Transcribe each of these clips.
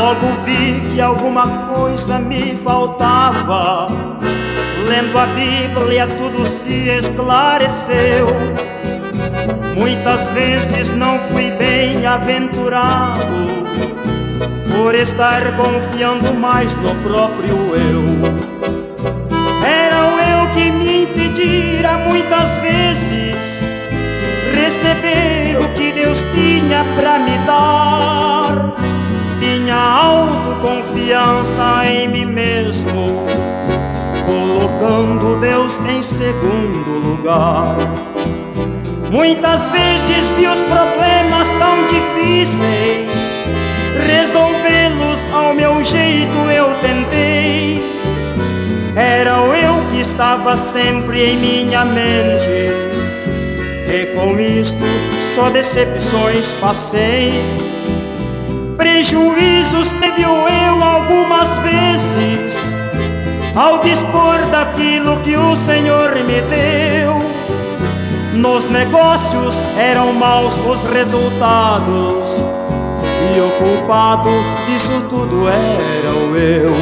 Logo vi que alguma coisa me faltava. Lendo a Bíblia tudo se esclareceu. Muitas vezes não fui bem-aventurado por estar confiando mais no próprio eu. Era o eu que me impedia muitas vezes receber o que Deus tinha pra me dar. Tinha autoconfiança em mim mesmo, colocando Deus em segundo lugar. Muitas vezes vi os problemas tão difíceis, resolvê-los ao meu jeito eu tentei. Era o eu que estava sempre em minha mente, e com isto só decepções passei. Prejuízos teve o eu algumas vezes, ao dispor daquilo que o Senhor me deu. Nos negócios eram maus os resultados, e o culpado disso tudo era o eu.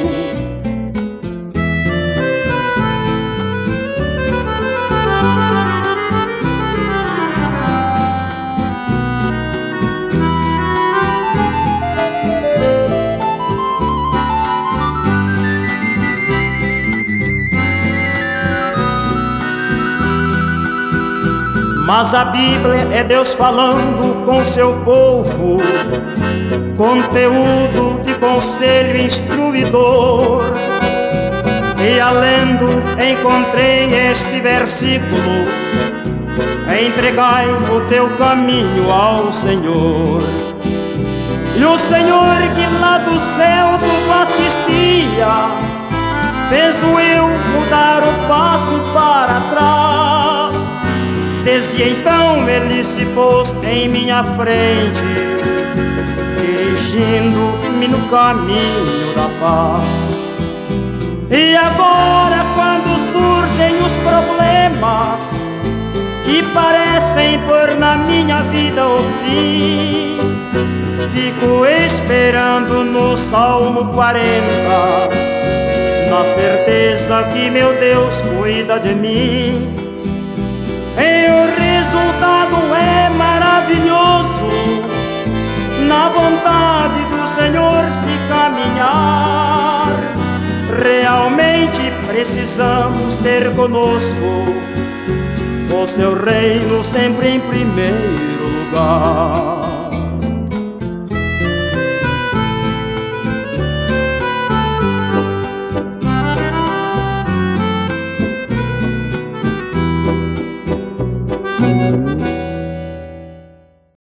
Mas a Bíblia é Deus falando com seu povo, conteúdo de conselho instruidor. E alendo encontrei este versículo: entregai o teu caminho ao Senhor. E o Senhor que lá do céu tudo assistia, fez o eu mudar o passo para trás. Desde então ele se pôs em minha frente, dirigindo-me no caminho da paz. E agora, quando surgem os problemas que parecem pôr na minha vida o fim, fico esperando no Salmo 40, na certeza que meu Deus cuida de mim. E o resultado é maravilhoso, na vontade do Senhor se caminhar. Realmente precisamos ter conosco o seu reino sempre em primeiro lugar.